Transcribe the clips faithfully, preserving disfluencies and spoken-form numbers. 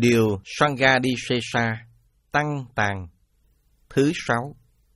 Điều Sanghadisesa Tăng Tàn thứ sáu.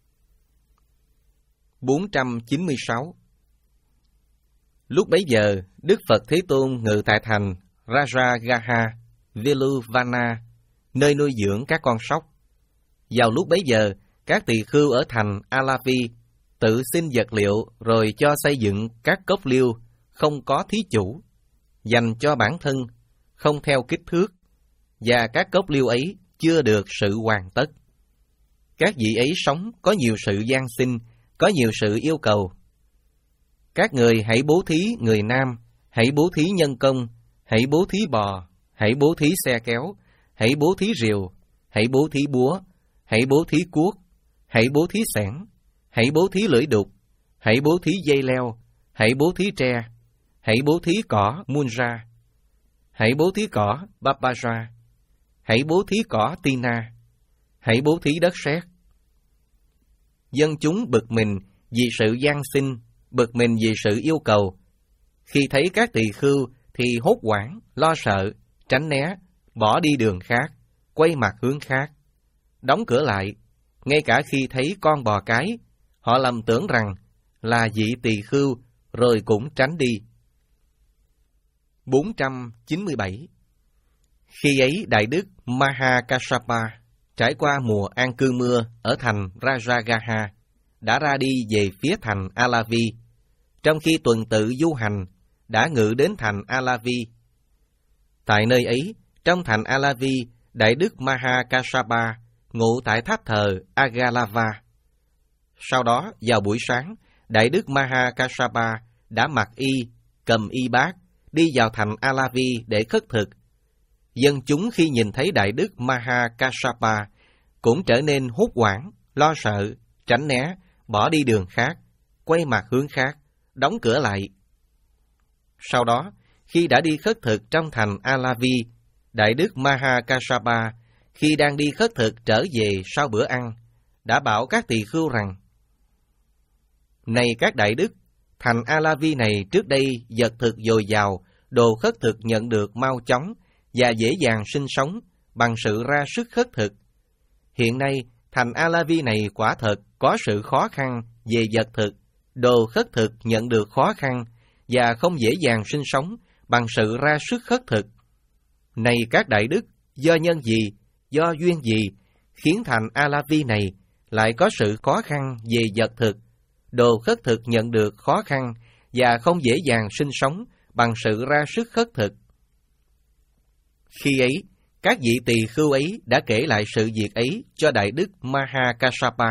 bốn trăm chín mươi sáu. Lúc bấy giờ, Đức Phật Thế Tôn ngự tại thành Rajagaha, Veluvana, nơi nuôi dưỡng các con sóc. Vào lúc bấy giờ, các tỳ khưu ở thành Alavi tự xin vật liệu rồi cho xây dựng các cốc liêu không có thí chủ, dành cho bản thân, không theo kích thước, và các cốc liêu ấy chưa được sự hoàn tất. Các vị ấy sống có nhiều sự gian sinh, có nhiều sự yêu cầu. Các người hãy bố thí người nam, hãy bố thí nhân công, hãy bố thí bò, hãy bố thí xe kéo, hãy bố thí rìu, hãy bố thí búa, hãy bố thí cuốc, hãy bố thí xẻng, hãy bố thí lưỡi đục, hãy bố thí dây leo, hãy bố thí tre, hãy bố thí cỏ munra, hãy bố thí cỏ babaja, hãy bố thí cỏ tina, hãy bố thí đất sét. Dân chúng bực mình vì sự gian sinh, bực mình vì sự yêu cầu. Khi thấy các tỳ khưu thì hốt hoảng, lo sợ, tránh né, bỏ đi đường khác, quay mặt hướng khác, đóng cửa lại. Ngay cả khi thấy con bò cái, họ lầm tưởng rằng là vị tỳ khưu rồi cũng tránh đi. bốn trăm chín mươi bảy. Khi ấy Đại Đức Mahakasapa trải qua mùa an cư mưa ở thành Rajagaha, đã ra đi về phía thành Alavi. Trong khi tuần tự du hành, đã ngự đến thành Alavi. Tại nơi ấy, trong thành Alavi, Đại Đức Mahakasapa ngụ tại tháp thờ Agalava. Sau đó, vào buổi sáng, Đại Đức Mahakasapa đã mặc y, cầm y bát, đi vào thành Alavi để khất thực. Dân chúng khi nhìn thấy Đại Đức Mahakasapa cũng trở nên hốt hoảng, lo sợ, tránh né, bỏ đi đường khác, quay mặt hướng khác, đóng cửa lại. Sau đó, khi đã đi khất thực trong thành Alavi, Đại Đức Mahakasapa khi đang đi khất thực trở về sau bữa ăn, đã bảo các tỳ khưu rằng: Này các đại đức, thành Alavi này trước đây vật thực dồi dào, đồ khất thực nhận được mau chóng và dễ dàng sinh sống bằng sự ra sức khất thực. Hiện nay, thành Alavi này quả thật có sự khó khăn về vật thực, đồ khất thực nhận được khó khăn và không dễ dàng sinh sống bằng sự ra sức khất thực. Này các đại đức, do nhân gì, do duyên gì, khiến thành Alavi này lại có sự khó khăn về vật thực, đồ khất thực nhận được khó khăn và không dễ dàng sinh sống bằng sự ra sức khất thực? Khi ấy, các vị tỳ khưu ấy đã kể lại sự việc ấy cho Đại Đức Mahakasapa.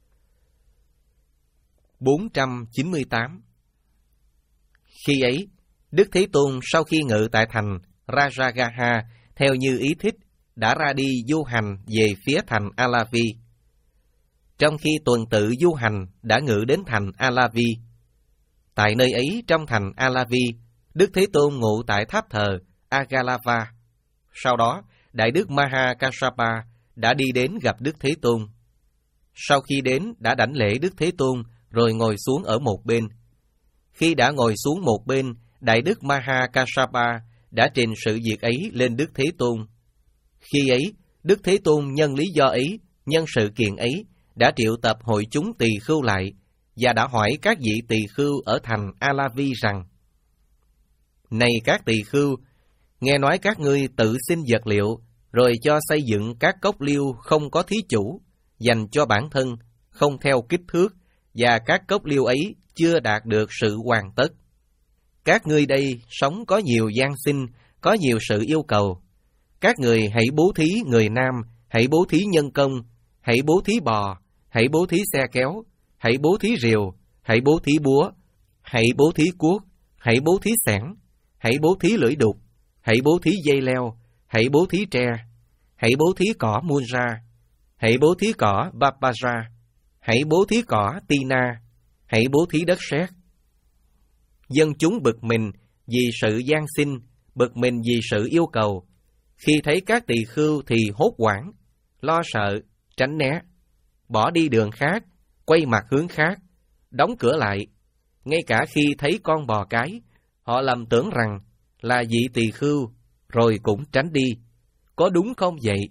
bốn trăm chín mươi tám. Khi ấy, Đức Thế Tôn sau khi ngự tại thành Rajagaha theo như ý thích, đã ra đi du hành về phía thành Alavi. Trong khi tuần tự du hành, đã ngự đến thành Alavi. Tại nơi ấy trong thành Alavi, Đức Thế Tôn ngụ tại tháp thờ Agalava. Sau đó, Đại Đức Mahakasapa đã đi đến gặp Đức Thế Tôn. Sau khi đến, đã đảnh lễ Đức Thế Tôn, rồi ngồi xuống ở một bên. Khi đã ngồi xuống một bên, Đại Đức Mahakasapa đã trình sự việc ấy lên Đức Thế Tôn. Khi ấy, Đức Thế Tôn nhân lý do ấy, nhân sự kiện ấy, đã triệu tập hội chúng tỳ khưu lại, và đã hỏi các vị tỳ khưu ở thành Alavi rằng: Này các tỳ khưu, nghe nói các ngươi tự xin vật liệu, rồi cho xây dựng các cốc liêu không có thí chủ, dành cho bản thân, không theo kích thước, và các cốc liêu ấy chưa đạt được sự hoàn tất. Các ngươi đây sống có nhiều gian sinh, có nhiều sự yêu cầu. Các người hãy bố thí người nam, hãy bố thí nhân công, hãy bố thí bò, hãy bố thí xe kéo, hãy bố thí rìu, hãy bố thí búa, hãy bố thí cuốc, hãy bố thí xẻng, hãy bố thí lưỡi đục, hãy bố thí dây leo, hãy bố thí tre, hãy bố thí cỏ munra, hãy bố thí cỏ babaja, hãy bố thí cỏ tina, hãy bố thí đất sét. Dân chúng bực mình vì sự gian sinh, bực mình vì sự yêu cầu. Khi thấy các tỳ khưu thì hốt hoảng, lo sợ, tránh né, bỏ đi đường khác, quay mặt hướng khác, đóng cửa lại. Ngay cả khi thấy con bò cái, họ lầm tưởng rằng là vị tỳ khưu, rồi cũng tránh đi, có đúng không vậy?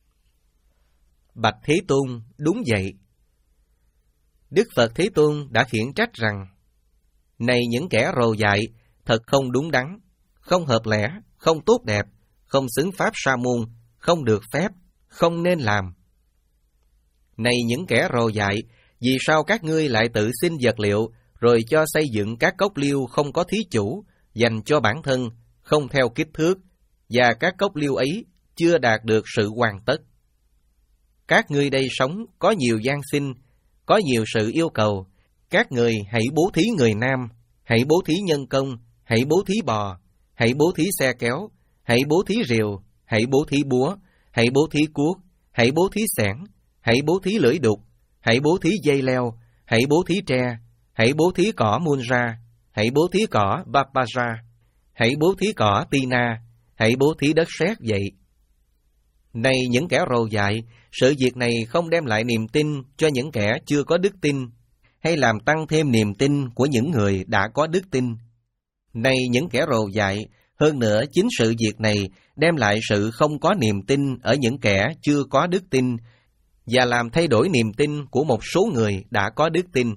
Bạch Thế Tôn, đúng vậy. Đức Phật Thế Tôn đã khiển trách rằng, này những kẻ rồ dại, thật không đúng đắn, không hợp lẽ, không tốt đẹp, không xứng pháp sa môn, không được phép, không nên làm. Này những kẻ rồ dại, vì sao các ngươi lại tự xin vật liệu, rồi cho xây dựng các cốc liêu không có thí chủ, dành cho bản thân, không theo kích thước, và các cốc liêu ấy chưa đạt được sự hoàn tất. Các ngươi đây sống có nhiều gian sinh, có nhiều sự yêu cầu. Các người hãy bố thí người nam, hãy bố thí nhân công, hãy bố thí bò, hãy bố thí xe kéo, hãy bố thí rìu, hãy bố thí búa, hãy bố thí cuốc, hãy bố thí xẻng, hãy bố thí lưỡi đục, hãy bố thí dây leo, hãy bố thí tre, hãy bố thí cỏ munra, hãy bố thí cỏ bapaja, hãy bố thí cỏ tina, hãy bố thí đất sét vậy. Này những kẻ rồ dại, sự việc này không đem lại niềm tin cho những kẻ chưa có đức tin, hay làm tăng thêm niềm tin của những người đã có đức tin. Này những kẻ rồ dại, hơn nữa chính sự việc này đem lại sự không có niềm tin ở những kẻ chưa có đức tin, và làm thay đổi niềm tin của một số người đã có đức tin.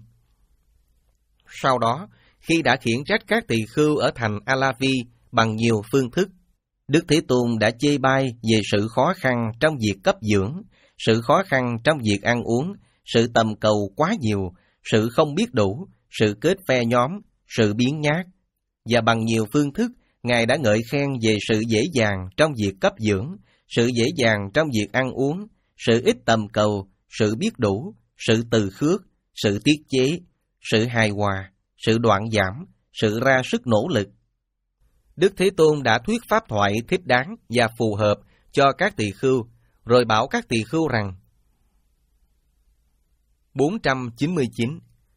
Sau đó, khi đã khiển trách các tỳ khưu ở thành Alavi bằng nhiều phương thức, Đức Thế Tôn đã chê bai về sự khó khăn trong việc cấp dưỡng, sự khó khăn trong việc ăn uống, sự tầm cầu quá nhiều, sự không biết đủ, sự kết phe nhóm, sự biếng nhác. Và bằng nhiều phương thức, Ngài đã ngợi khen về sự dễ dàng trong việc cấp dưỡng, sự dễ dàng trong việc ăn uống, sự ít tầm cầu, sự biết đủ, sự từ khước, sự tiết chế, sự hài hòa, sự đoạn giảm, sự ra sức nỗ lực. Đức Thế Tôn đã thuyết pháp thoại thích đáng và phù hợp cho các tỳ khưu, rồi bảo các tỳ khưu rằng: bốn trăm chín mươi chín.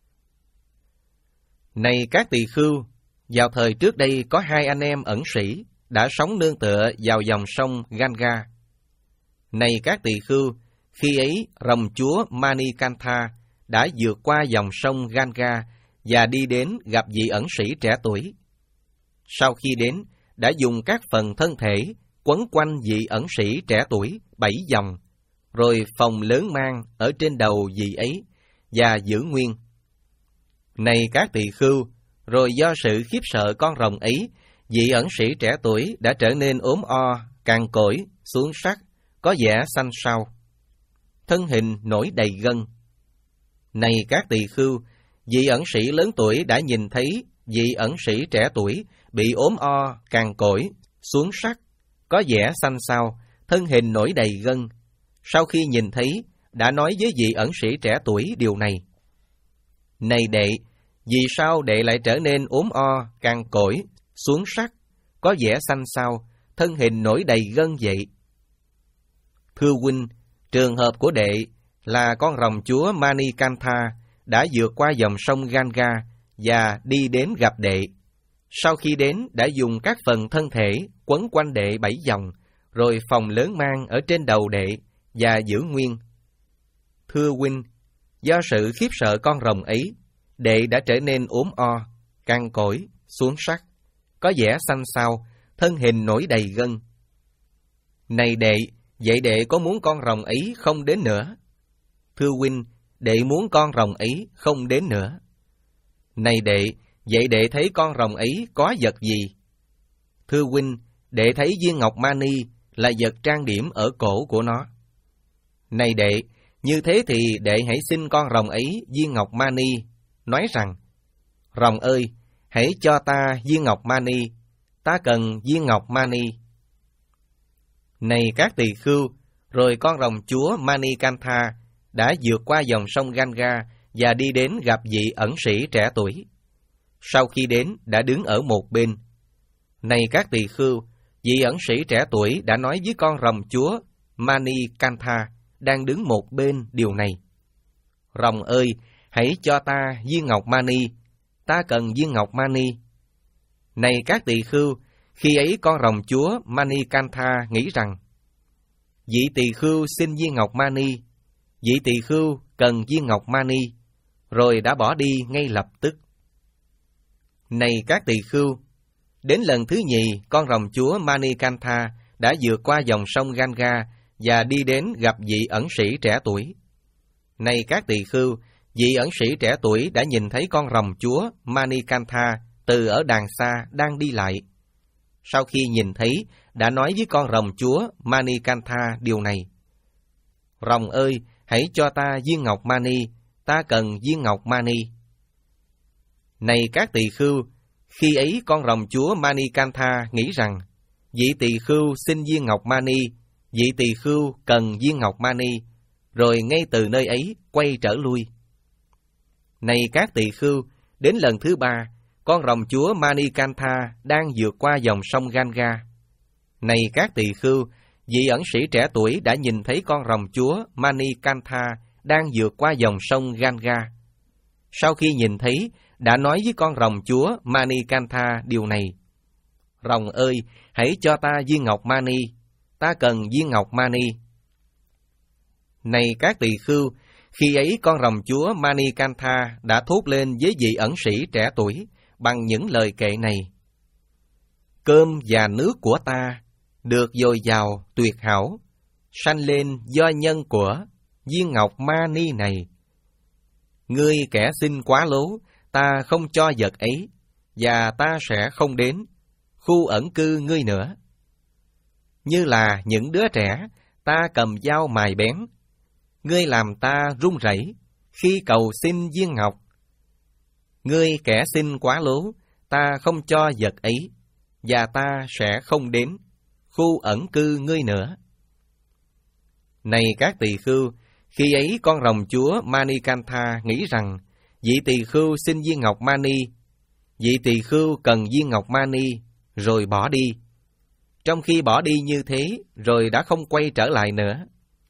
Này các tỳ khưu, vào thời trước đây có hai anh em ẩn sĩ đã sống nương tựa vào dòng sông Ganga. Này các tỳ khưu, khi ấy rồng chúa Manikantha đã vượt qua dòng sông Ganga và đi đến gặp vị ẩn sĩ trẻ tuổi. Sau khi đến, đã dùng các phần thân thể quấn quanh vị ẩn sĩ trẻ tuổi bảy vòng, rồi phòng lớn mang ở trên đầu vị ấy và giữ nguyên. Này các tỳ khưu, rồi do sự khiếp sợ con rồng ấy, vị ẩn sĩ trẻ tuổi đã trở nên ốm o, cằn cỗi, xuống sắc, có vẻ xanh xao. Thân hình nổi đầy gân. Này các tỳ khưu, vị ẩn sĩ lớn tuổi đã nhìn thấy vị ẩn sĩ trẻ tuổi bị ốm o, cằn cỗi, xuống sắc, có vẻ xanh xao, thân hình nổi đầy gân. Sau khi nhìn thấy, đã nói với vị ẩn sĩ trẻ tuổi điều này: Này đệ, vì sao đệ lại trở nên ốm o, cằn cỗi, xuống sắc, có vẻ xanh xao, thân hình nổi đầy gân vậy? Thưa huynh, trường hợp của đệ là con rồng chúa Manikantha đã vượt qua dòng sông Ganga và đi đến gặp đệ. Sau khi đến, đã dùng các phần thân thể quấn quanh đệ bảy vòng, rồi phòng lớn mang ở trên đầu đệ và giữ nguyên. Thưa huynh, do sự khiếp sợ con rồng ấy, đệ đã trở nên ốm o, cằn cỗi, xuống sắc, có vẻ xanh xao, thân hình nổi đầy gân. Này đệ, vậy đệ có muốn con rồng ấy không đến nữa? Thưa huynh, đệ muốn con rồng ấy không đến nữa. Này đệ, vậy đệ thấy con rồng ấy có vật gì? Thưa huynh, đệ thấy viên ngọc mani là vật trang điểm ở cổ của nó. Này đệ, như thế thì đệ hãy xin con rồng ấy viên ngọc mani, nói rằng: Rồng ơi, hãy cho ta viên ngọc mani, ta cần viên ngọc mani. Này các tỳ khưu, rồi con rồng chúa Manikantha đã vượt qua dòng sông Ganga và đi đến gặp vị ẩn sĩ trẻ tuổi. Sau khi đến, đã đứng ở một bên. Này các tỳ khưu, vị ẩn sĩ trẻ tuổi đã nói với con rồng chúa Manikantha đang đứng một bên điều này: Rồng ơi, hãy cho ta viên ngọc mani, ta cần viên ngọc mani. Này các tỳ khưu, khi ấy con rồng chúa Manikantha nghĩ rằng: Vị tỳ khưu xin viên ngọc mani, vị tỳ khưu cần viên ngọc mani, rồi đã bỏ đi ngay lập tức. Này các tỳ khưu, đến lần thứ nhì, con rồng chúa Manikantha đã vượt qua dòng sông Ganga và đi đến gặp vị ẩn sĩ trẻ tuổi. Này các tỳ khưu, vị ẩn sĩ trẻ tuổi đã nhìn thấy con rồng chúa Manikantha từ ở đàng xa đang đi lại. Sau khi nhìn thấy, đã nói với con rồng chúa Manikantha điều này: Rồng ơi, hãy cho ta viên ngọc mani, ta cần viên ngọc mani. Này các tỳ khưu, khi ấy con rồng chúa Manikantha nghĩ rằng, vị tỳ khưu xin viên ngọc mani, vị tỳ khưu cần viên ngọc mani, rồi ngay từ nơi ấy quay trở lui. Này các tỳ khưu, đến lần thứ ba, con rồng chúa Manikantha đang vượt qua dòng sông Ganga. Này các tỳ khưu, vị ẩn sĩ trẻ tuổi đã nhìn thấy con rồng chúa Manikantha đang vượt qua dòng sông Ganga. Sau khi nhìn thấy, đã nói với con rồng chúa Manikantha điều này: Rồng ơi, hãy cho ta viên ngọc mani, ta cần viên ngọc mani. Này các tỳ khưu, khi ấy con rồng chúa Manikantha đã thốt lên với vị ẩn sĩ trẻ tuổi bằng những lời kệ này: Cơm và nước của ta được dồi dào tuyệt hảo, sanh lên do nhân của viên ngọc mani này. Ngươi kẻ xin quá lố, ta không cho vật ấy, và ta sẽ không đến khu ẩn cư ngươi nữa. Như là những đứa trẻ, ta cầm dao mài bén, ngươi làm ta run rẩy khi cầu xin viên ngọc. Ngươi kẻ xin quá lố, ta không cho vật ấy, và ta sẽ không đến khu ẩn cư ngươi nữa. Này các tỳ khưu, khi ấy con rồng chúa Manikantha nghĩ rằng, vị tỳ khưu xin viên ngọc mani, vị tỳ khưu cần viên ngọc mani, rồi bỏ đi. Trong khi bỏ đi như thế, rồi đã không quay trở lại nữa.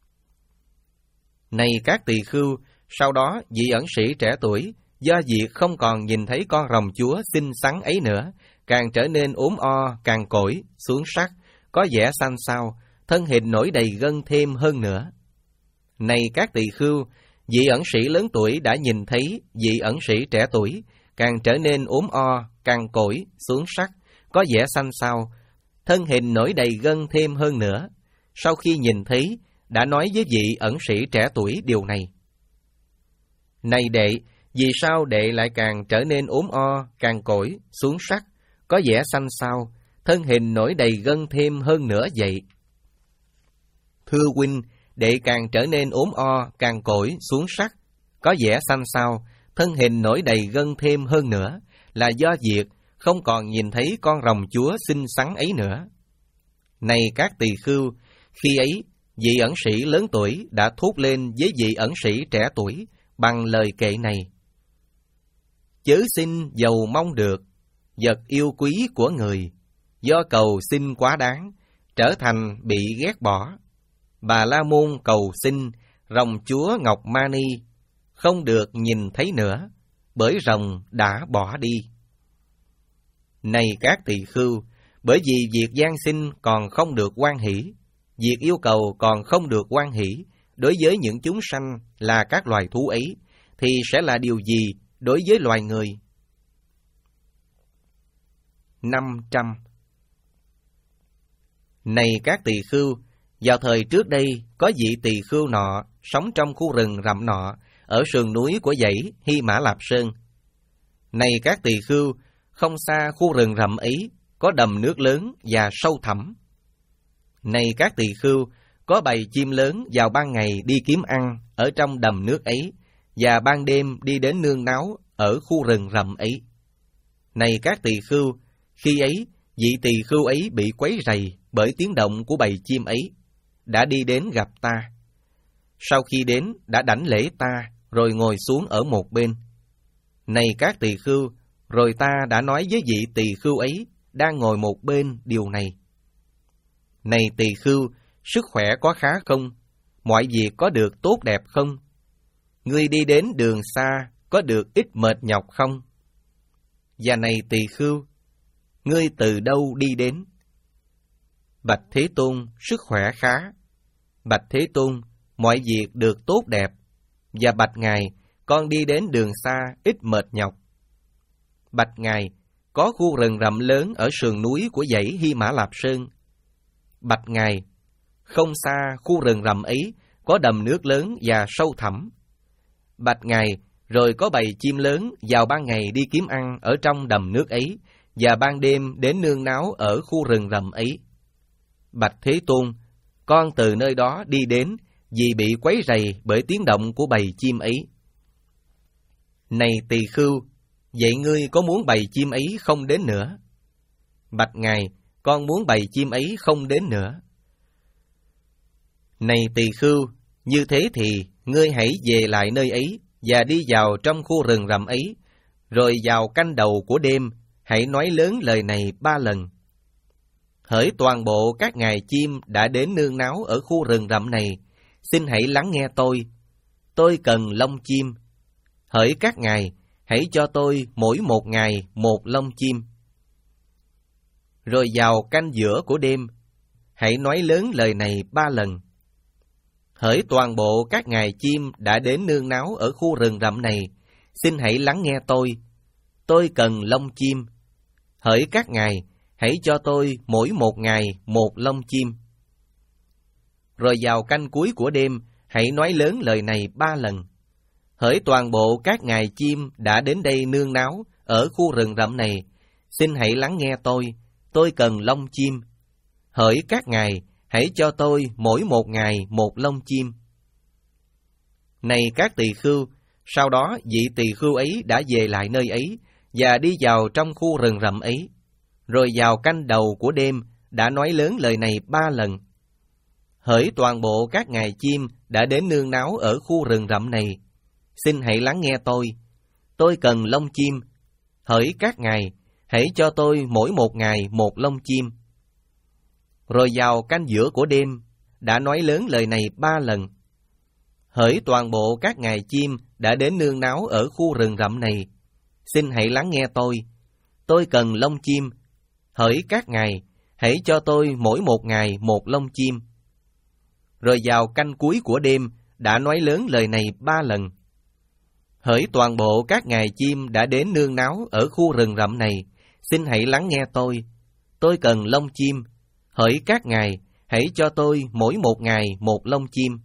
Này các tỳ khưu, sau đó vị ẩn sĩ trẻ tuổi, do việc không còn nhìn thấy con rồng chúa xinh xắn ấy nữa, càng trở nên ốm o, càng cỗi, xuống sắc, có vẻ xanh xao, thân hình nổi đầy gân thêm hơn nữa. Này các tỳ khưu, vị ẩn sĩ lớn tuổi đã nhìn thấy vị ẩn sĩ trẻ tuổi, càng trở nên ốm o, càng cỗi, xuống sắc, có vẻ xanh xao, thân hình nổi đầy gân thêm hơn nữa. Sau khi nhìn thấy, đã nói với vị ẩn sĩ trẻ tuổi điều này: Này đệ, vì sao đệ lại càng trở nên ốm o, càng cỗi, xuống sắc, có vẻ xanh xao, thân hình nổi đầy gân thêm hơn nữa vậy? Thưa huynh, đệ càng trở nên ốm o, càng cỗi, xuống sắc, có vẻ xanh xao, thân hình nổi đầy gân thêm hơn nữa, là do việc không còn nhìn thấy con rồng chúa xinh xắn ấy nữa. Này các tỳ khưu, khi ấy, vị ẩn sĩ lớn tuổi đã thốt lên với vị ẩn sĩ trẻ tuổi bằng lời kệ này: Chớ xin giàu mong được vật yêu quý của người, do cầu xin quá đáng, trở thành bị ghét bỏ. Bà La Môn cầu xin rồng chúa Ngọc Mani, không được nhìn thấy nữa, bởi rồng đã bỏ đi. Này các tỳ khưu, bởi vì việc gian sinh còn không được hoan hỷ, việc yêu cầu còn không được hoan hỷ, đối với những chúng sanh là các loài thú ấy, thì sẽ là điều gì đối với loài người? năm trăm. Này các tỳ khưu, vào thời trước đây, có vị tỳ khưu nọ sống trong khu rừng rậm nọ, ở sườn núi của dãy Hy Mã Lạp Sơn. Này các tỳ khưu, không xa khu rừng rậm ấy, có đầm nước lớn và sâu thẳm. Này các tỳ khưu, có bầy chim lớn vào ban ngày đi kiếm ăn ở trong đầm nước ấy, và ban đêm đi đến nương náu ở khu rừng rậm ấy. Này các tỳ khưu, khi ấy, vị tỳ khưu ấy bị quấy rầy bởi tiếng động của bầy chim ấy, đã đi đến gặp ta. Sau khi đến, đã đảnh lễ ta, rồi ngồi xuống ở một bên. Này các tỳ khưu, rồi ta đã nói với vị tỳ khưu ấy đang ngồi một bên điều này: Này tỳ khưu, sức khỏe có khá không? Mọi việc có được tốt đẹp không? Ngươi đi đến đường xa, có được ít mệt nhọc không? Và này tỳ khưu, ngươi từ đâu đi đến? Bạch Thế Tôn, sức khỏe khá. Bạch Thế Tôn, mọi việc được tốt đẹp. Và bạch Ngài, con đi đến đường xa, ít mệt nhọc. Bạch Ngài, có khu rừng rậm lớn ở sườn núi của dãy Hy Mã Lạp Sơn. Bạch Ngài, không xa khu rừng rậm ấy có đầm nước lớn và sâu thẳm. Bạch Ngài, rồi có bầy chim lớn vào ban ngày đi kiếm ăn ở trong đầm nước ấy, và ban đêm đến nương náu ở khu rừng rậm ấy. Bạch Thế Tôn, con từ nơi đó đi đến vì bị quấy rầy bởi tiếng động của bầy chim ấy. Này tỳ khưu, vậy ngươi có muốn bầy chim ấy không đến nữa? Bạch Ngài, con muốn bầy chim ấy không đến nữa. Này tỳ khưu, như thế thì ngươi hãy về lại nơi ấy và đi vào trong khu rừng rậm ấy, rồi vào canh đầu của đêm, hãy nói lớn lời này ba lần. Hỡi toàn bộ các ngài chim đã đến nương náu ở khu rừng rậm này, xin hãy lắng nghe tôi. Tôi cần lông chim. Hỡi các ngài, hãy cho tôi mỗi một ngày một lông chim. Rồi vào canh giữa của đêm, hãy nói lớn lời này ba lần. Hỡi toàn bộ các ngài chim đã đến nương náu ở khu rừng rậm này, xin hãy lắng nghe tôi. Tôi cần lông chim. Hỡi các ngài, hãy cho tôi mỗi một ngày một lông chim. Rồi vào canh cuối của đêm, hãy nói lớn lời này ba lần. Hỡi toàn bộ các ngài chim đã đến đây nương náu ở khu rừng rậm này, xin hãy lắng nghe tôi. Tôi cần lông chim. Hỡi các ngài, hãy cho tôi mỗi một ngày một lông chim. Này các tỳ khưu, sau đó vị tỳ khưu ấy đã về lại nơi ấy và đi vào trong khu rừng rậm ấy, rồi vào canh đầu của đêm đã nói lớn lời này ba lần. Hỡi toàn bộ các ngài chim đã đến nương náu ở khu rừng rậm này, xin hãy lắng nghe tôi. Tôi cần lông chim. Hỡi các ngài, hãy cho tôi mỗi một ngày một lông chim. Rồi vào canh giữa của đêm đã nói lớn lời này ba lần. Hỡi toàn bộ các ngài chim đã đến nương náu ở khu rừng rậm này, xin hãy lắng nghe tôi. Tôi cần lông chim. Hỡi các ngài, hãy cho tôi mỗi một ngày một lông chim. Rồi vào canh cuối của đêm đã nói lớn lời này ba lần. Hỡi toàn bộ các ngài chim đã đến nương náu ở khu rừng rậm này, xin hãy lắng nghe tôi. Tôi cần lông chim. Hỡi các ngài, hãy cho tôi mỗi một ngày một lông chim.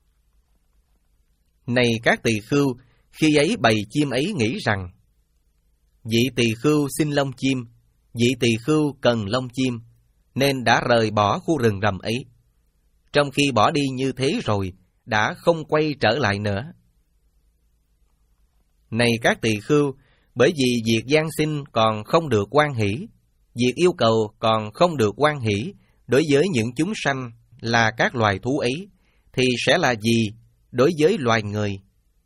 Này các tỳ khưu, khi ấy bầy chim ấy nghĩ rằng, vị tỳ khưu xin lông chim, vị tỳ khưu cần lông chim, nên đã rời bỏ khu rừng rậm ấy. Trong khi bỏ đi như thế rồi, đã không quay trở lại nữa. Này các tỳ khưu, bởi vì việc giáng sinh còn không được hoan hỷ, việc yêu cầu còn không được hoan hỷ đối với những chúng sanh là các loài thú ấy, thì sẽ là gì đối với loài người?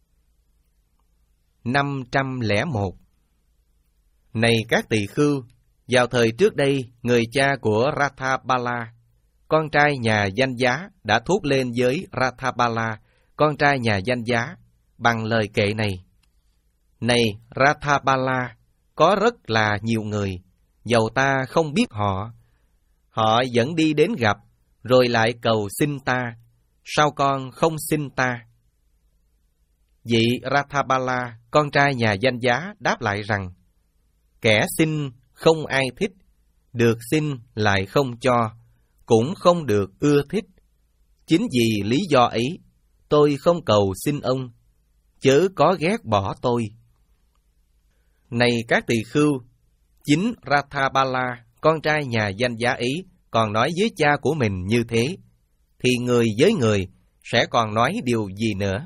năm trăm lẻ một. Này các tỳ khưu, vào thời trước đây, người cha của Rathabala, con trai nhà Danh Giá, đã thốt lên với Rathabala, con trai nhà Danh Giá, bằng lời kệ này. Này Rathabala, có rất là nhiều người, dầu ta không biết họ, họ vẫn đi đến gặp, rồi lại cầu xin ta, sao con không xin ta? Vị Rathabala, con trai nhà Danh Giá, đáp lại rằng, kẻ xin không ai thích, được xin lại không cho, cũng không được ưa thích. Chính vì lý do ấy, tôi không cầu xin ông, chớ có ghét bỏ tôi. Này các tỳ khưu, chính Rathabala, con trai nhà Danh Giá ấy, còn nói với cha của mình như thế, thì người với người sẽ còn nói điều gì nữa?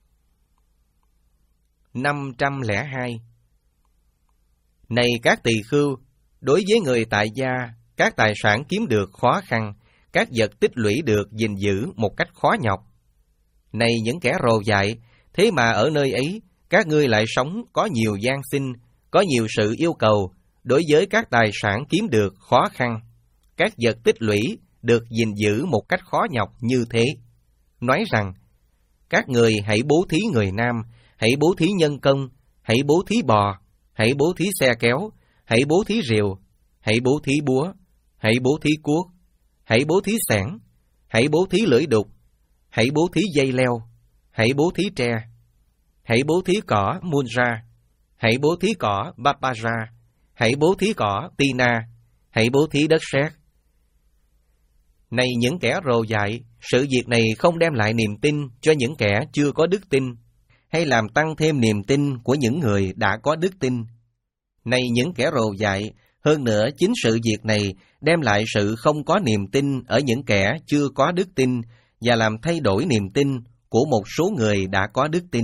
năm trăm lẻ hai. Này các tỳ khưu, đối với người tại gia, các tài sản kiếm được khó khăn, các vật tích lũy được gìn giữ một cách khó nhọc. Này những kẻ rồ dại, thế mà ở nơi ấy, các ngươi lại sống có nhiều gian sinh, có nhiều sự yêu cầu, đối với các tài sản kiếm được khó khăn, các vật tích lũy được gìn giữ một cách khó nhọc như thế. Nói rằng, các người hãy bố thí người nam, hãy bố thí nhân công, hãy bố thí bò, hãy bố thí xe kéo, hãy bố thí rìu, hãy bố thí búa, hãy bố thí cuốc, hãy bố thí xẻng, hãy bố thí lưỡi đục, hãy bố thí dây leo, hãy bố thí tre, hãy bố thí cỏ munra, hãy bố thí cỏ bapaja, hãy bố thí cỏ tina, hãy bố thí đất sét. Này những kẻ rồ dại, sự việc này không đem lại niềm tin cho những kẻ chưa có đức tin, hay làm tăng thêm niềm tin của những người đã có đức tin. Này những kẻ rồ dại, hơn nữa chính sự việc này đem lại sự không có niềm tin ở những kẻ chưa có đức tin và làm thay đổi niềm tin của một số người đã có đức tin.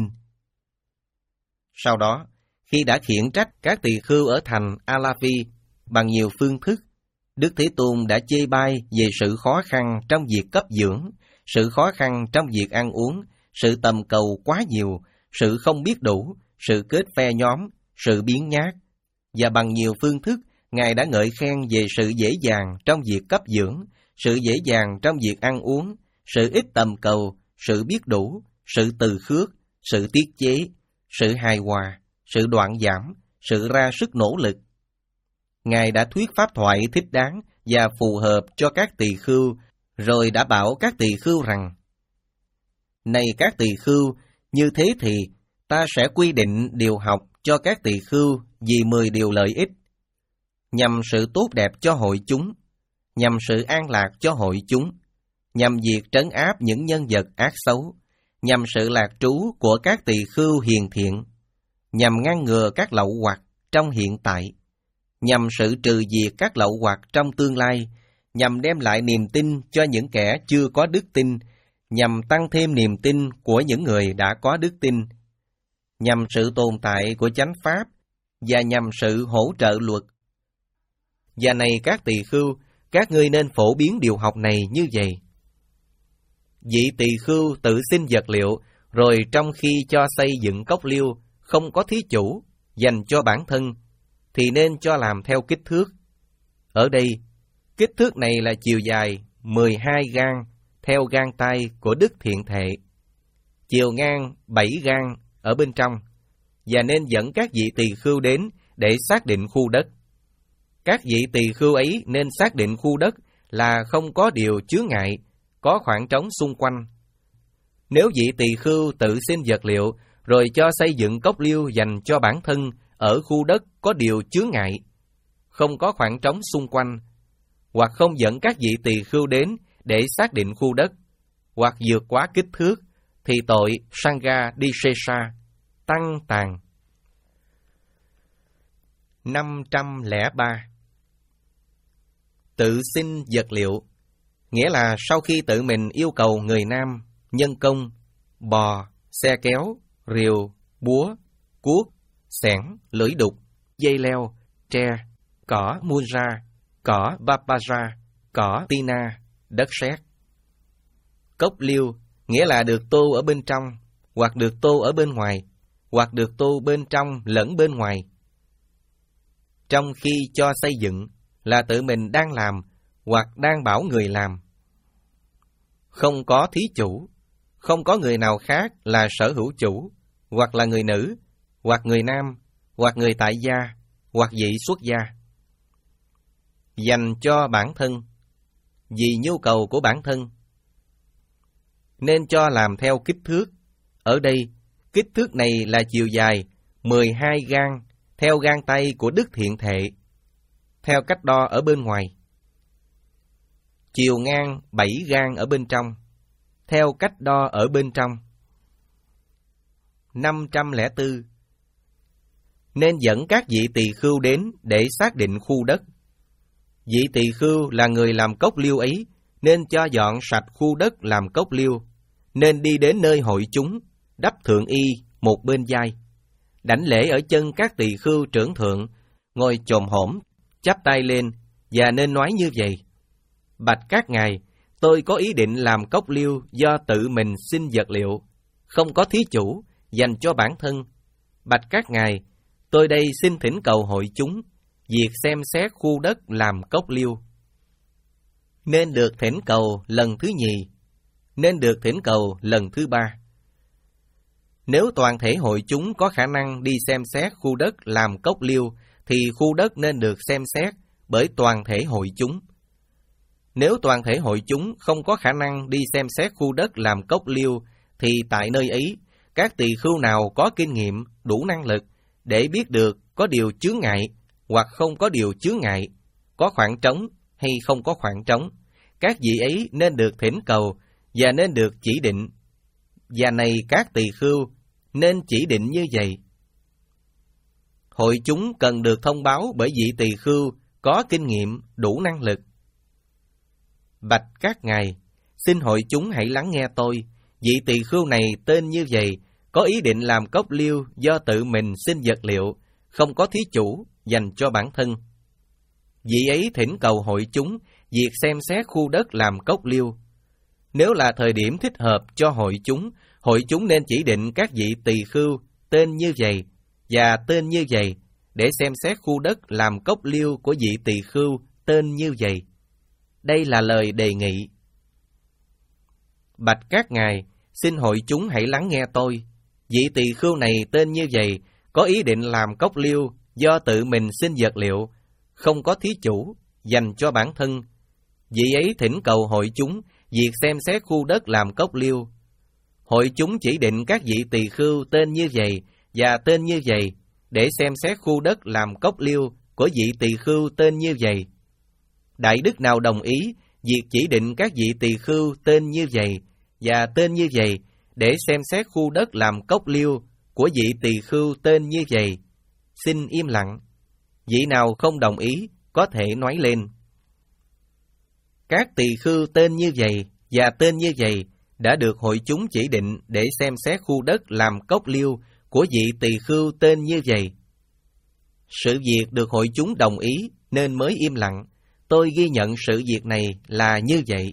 Sau đó, khi đã khiển trách các tỳ khưu ở thành A-la-phi bằng nhiều phương thức, Đức Thế Tôn đã chê bai về sự khó khăn trong việc cấp dưỡng, sự khó khăn trong việc ăn uống, sự tầm cầu quá nhiều, sự không biết đủ, sự kết phe nhóm, sự biếng nhác. Và bằng nhiều phương thức, Ngài đã ngợi khen về sự dễ dàng trong việc cấp dưỡng, sự dễ dàng trong việc ăn uống, sự ít tầm cầu, sự biết đủ, sự từ khước, sự tiết chế, sự hài hòa, sự đoạn giảm, sự ra sức nỗ lực. Ngài đã thuyết pháp thoại thích đáng và phù hợp cho các tỳ khưu, rồi đã bảo các tỳ khưu rằng: Này các tỳ khưu, như thế thì ta sẽ quy định điều học cho các tỳ khưu vì mười điều lợi ích, nhằm sự tốt đẹp cho hội chúng, nhằm sự an lạc cho hội chúng, nhằm việc trấn áp những nhân vật ác xấu, nhằm sự lạc trú của các tỳ khưu hiền thiện, nhằm ngăn ngừa các lậu hoặc trong hiện tại, nhằm sự trừ diệt các lậu hoặc trong tương lai, nhằm đem lại niềm tin cho những kẻ chưa có đức tin, nhằm tăng thêm niềm tin của những người đã có đức tin, nhằm sự tồn tại của chánh pháp và nhằm sự hỗ trợ luật. Và này các tỳ khưu, các ngươi nên phổ biến điều học này như vậy. Vị tỳ khưu tự xin vật liệu, rồi trong khi cho xây dựng cốc liêu không có thí chủ dành cho bản thân, thì nên cho làm theo kích thước. Ở đây, kích thước này là chiều dài mười hai gang theo gang tay của Đức Thiện Thệ, chiều ngang bảy gang ở bên trong, và nên dẫn các vị tỳ khưu đến để xác định khu đất. Các vị tỳ khưu ấy nên xác định khu đất là không có điều chướng ngại, có khoảng trống xung quanh. Nếu vị tỳ khưu tự xin vật liệu, rồi cho xây dựng cốc liêu dành cho bản thân ở khu đất có điều chướng ngại, không có khoảng trống xung quanh, hoặc không dẫn các vị tỳ khưu đến để xác định khu đất, hoặc vượt quá kích thước, thì tội Sangha Disesa, tăng tàn. năm trăm lẻ ba. Tự xin vật liệu, nghĩa là sau khi tự mình yêu cầu người nam, nhân công, bò, xe kéo, rìu, búa, cuốc, xẻng, lưỡi đục, dây leo, tre, cỏ munra, cỏ bapaja, cỏ tina, đất sét. Cốc liêu, nghĩa là được tô ở bên trong, hoặc được tô ở bên ngoài, hoặc được tô bên trong lẫn bên ngoài. Trong khi cho xây dựng là tự mình đang làm, hoặc đang bảo người làm. Không có thí chủ, không có người nào khác là sở hữu chủ, hoặc là người nữ, hoặc người nam, hoặc người tại gia, hoặc vị xuất gia. Dành cho bản thân, vì nhu cầu của bản thân. Nên cho làm theo kích thước. Ở đây, kích thước này là chiều dài mười hai gang theo gang tay của Đức Thiện Thệ, theo cách đo ở bên ngoài. Chiều ngang bảy gang ở bên trong, theo cách đo ở bên trong. năm trăm lẻ bốn. Nên dẫn các vị tỳ khưu đến để xác định khu đất. Vị tỳ khưu là người làm cốc liêu ấy, nên cho dọn sạch khu đất làm cốc liêu, nên đi đến nơi hội chúng, đắp thượng y một bên vai, đảnh lễ ở chân các tỳ khưu trưởng thượng, ngồi chồm hổm, chắp tay lên, và nên nói như vậy: Bạch các ngài, tôi có ý định làm cốc liêu do tự mình xin vật liệu, không có thí chủ, dành cho bản thân. Bạch các ngài, tôi đây xin thỉnh cầu hội chúng, việc xem xét khu đất làm cốc liêu. Nên được thỉnh cầu lần thứ nhì, nên được thỉnh cầu lần thứ ba. Nếu toàn thể hội chúng có khả năng đi xem xét khu đất làm cốc liêu, thì khu đất nên được xem xét bởi toàn thể hội chúng. Nếu toàn thể hội chúng không có khả năng đi xem xét khu đất làm cốc liêu, thì tại nơi ấy, các tỳ khưu nào có kinh nghiệm, đủ năng lực để biết được có điều chướng ngại hoặc không có điều chướng ngại, có khoảng trống hay không có khoảng trống, các vị ấy nên được thỉnh cầu và nên được chỉ định. Và này các tỳ khưu, nên chỉ định như vậy. Hội chúng cần được thông báo bởi vị tỳ khưu có kinh nghiệm, đủ năng lực. Bạch các ngài, xin hội chúng hãy lắng nghe tôi. Vị tỳ khưu này tên như vậy, có ý định làm cốc liêu do tự mình xin vật liệu, không có thí chủ, dành cho bản thân. Vị ấy thỉnh cầu hội chúng việc xem xét khu đất làm cốc liêu. Nếu là thời điểm thích hợp cho hội chúng, hội chúng nên chỉ định các vị tỳ khưu tên như vậy và tên như vậy để xem xét khu đất làm cốc liêu của vị tỳ khưu tên như vậy. Đây là lời đề nghị. Bạch các ngài, xin hội chúng hãy lắng nghe tôi. Vị tỳ khưu này tên như vậy, có ý định làm cốc liêu do tự mình xin vật liệu, không có thí chủ, dành cho bản thân. Vị ấy thỉnh cầu hội chúng việc xem xét khu đất làm cốc liêu. Hội chúng chỉ định các vị tỳ khưu tên như vậy và tên như vậy để xem xét khu đất làm cốc liêu của vị tỳ khưu tên như vậy. Đại đức nào đồng ý việc chỉ định các vị tỳ khưu tên như vậy và tên như vậy để xem xét khu đất làm cốc liêu của vị tỳ khưu tên như vậy, xin im lặng. Vị nào không đồng ý có thể nói lên. Các tỳ khưu tên như vậy và tên như vậy đã được hội chúng chỉ định để xem xét khu đất làm cốc liêu của vị tỳ khưu tên như vậy. Sự việc được hội chúng đồng ý nên mới im lặng. Tôi ghi nhận sự việc này là như vậy.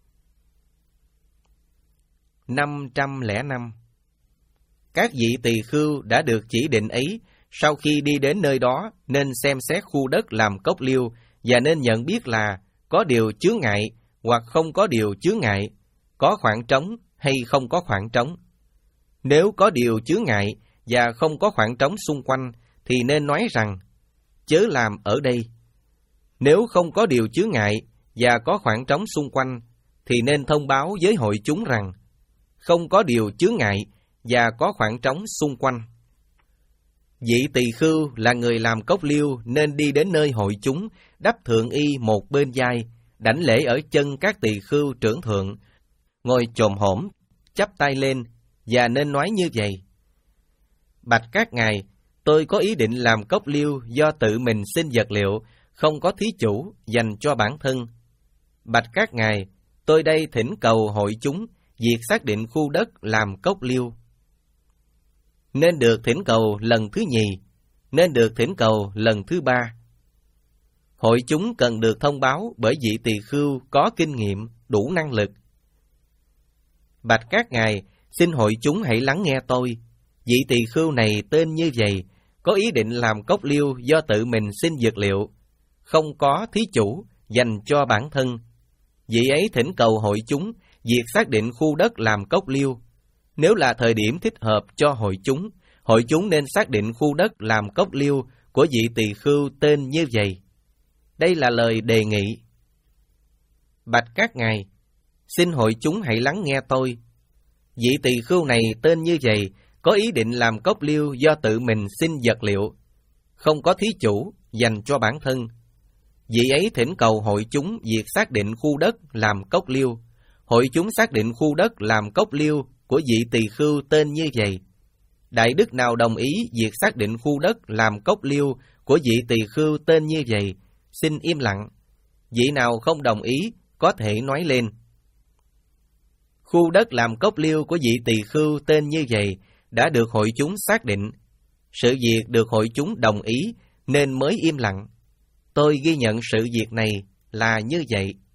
năm trăm lẻ năm. Các vị tỳ khưu đã được chỉ định ấy, sau khi đi đến nơi đó nên xem xét khu đất làm cốc liêu và nên nhận biết là có điều chướng ngại hoặc không có điều chướng ngại, có khoảng trống hay không có khoảng trống. Nếu có điều chướng ngại và không có khoảng trống xung quanh thì nên nói rằng chớ làm ở đây. Nếu không có điều chướng ngại và có khoảng trống xung quanh thì nên thông báo với hội chúng rằng không có điều chướng ngại và có khoảng trống xung quanh. Vị tỳ khưu là người làm cốc liêu nên đi đến nơi hội chúng, đắp thượng y một bên vai, đảnh lễ ở chân các tỳ khưu trưởng thượng, ngồi chồm hổm, chắp tay lên và nên nói như vậy: Bạch các ngài, tôi có ý định làm cốc liêu do tự mình xin vật liệu, không có thí chủ, dành cho bản thân. Bạch các ngài, tôi đây thỉnh cầu hội chúng việc xác định khu đất làm cốc liêu. Nên được thỉnh cầu lần thứ nhì, nên được thỉnh cầu lần thứ ba. Hội chúng cần được thông báo bởi vị tỳ khưu có kinh nghiệm, đủ năng lực. Bạch các ngài, xin hội chúng hãy lắng nghe tôi. Vị tỳ khưu này tên như vậy, có ý định làm cốc liêu do tự mình xin dược liệu, không có thí chủ, dành cho bản thân. Vị ấy thỉnh cầu hội chúng việc xác định khu đất làm cốc liêu. Nếu là thời điểm thích hợp cho hội chúng, hội chúng nên xác định khu đất làm cốc liêu của vị tỳ khưu tên như vậy. Đây là lời đề nghị. Bạch các ngài, xin hội chúng hãy lắng nghe tôi. Vị tỳ khưu này tên như vậy, có ý định làm cốc liêu do tự mình xin vật liệu, không có thí chủ, dành cho bản thân. Vị ấy thỉnh cầu hội chúng việc xác định khu đất làm cốc liêu. Hội chúng xác định khu đất làm cốc liêu của vị tỳ khưu tên như vậy. Đại đức nào đồng ý việc xác định khu đất làm cốc liêu của vị tỳ khưu tên như vậy, xin im lặng. Vị nào không đồng ý có thể nói lên. Khu đất làm cốc liêu của vị tỳ khưu tên như vậy đã được hội chúng xác định. Sự việc được hội chúng đồng ý nên mới im lặng. Tôi ghi nhận sự việc này là như vậy.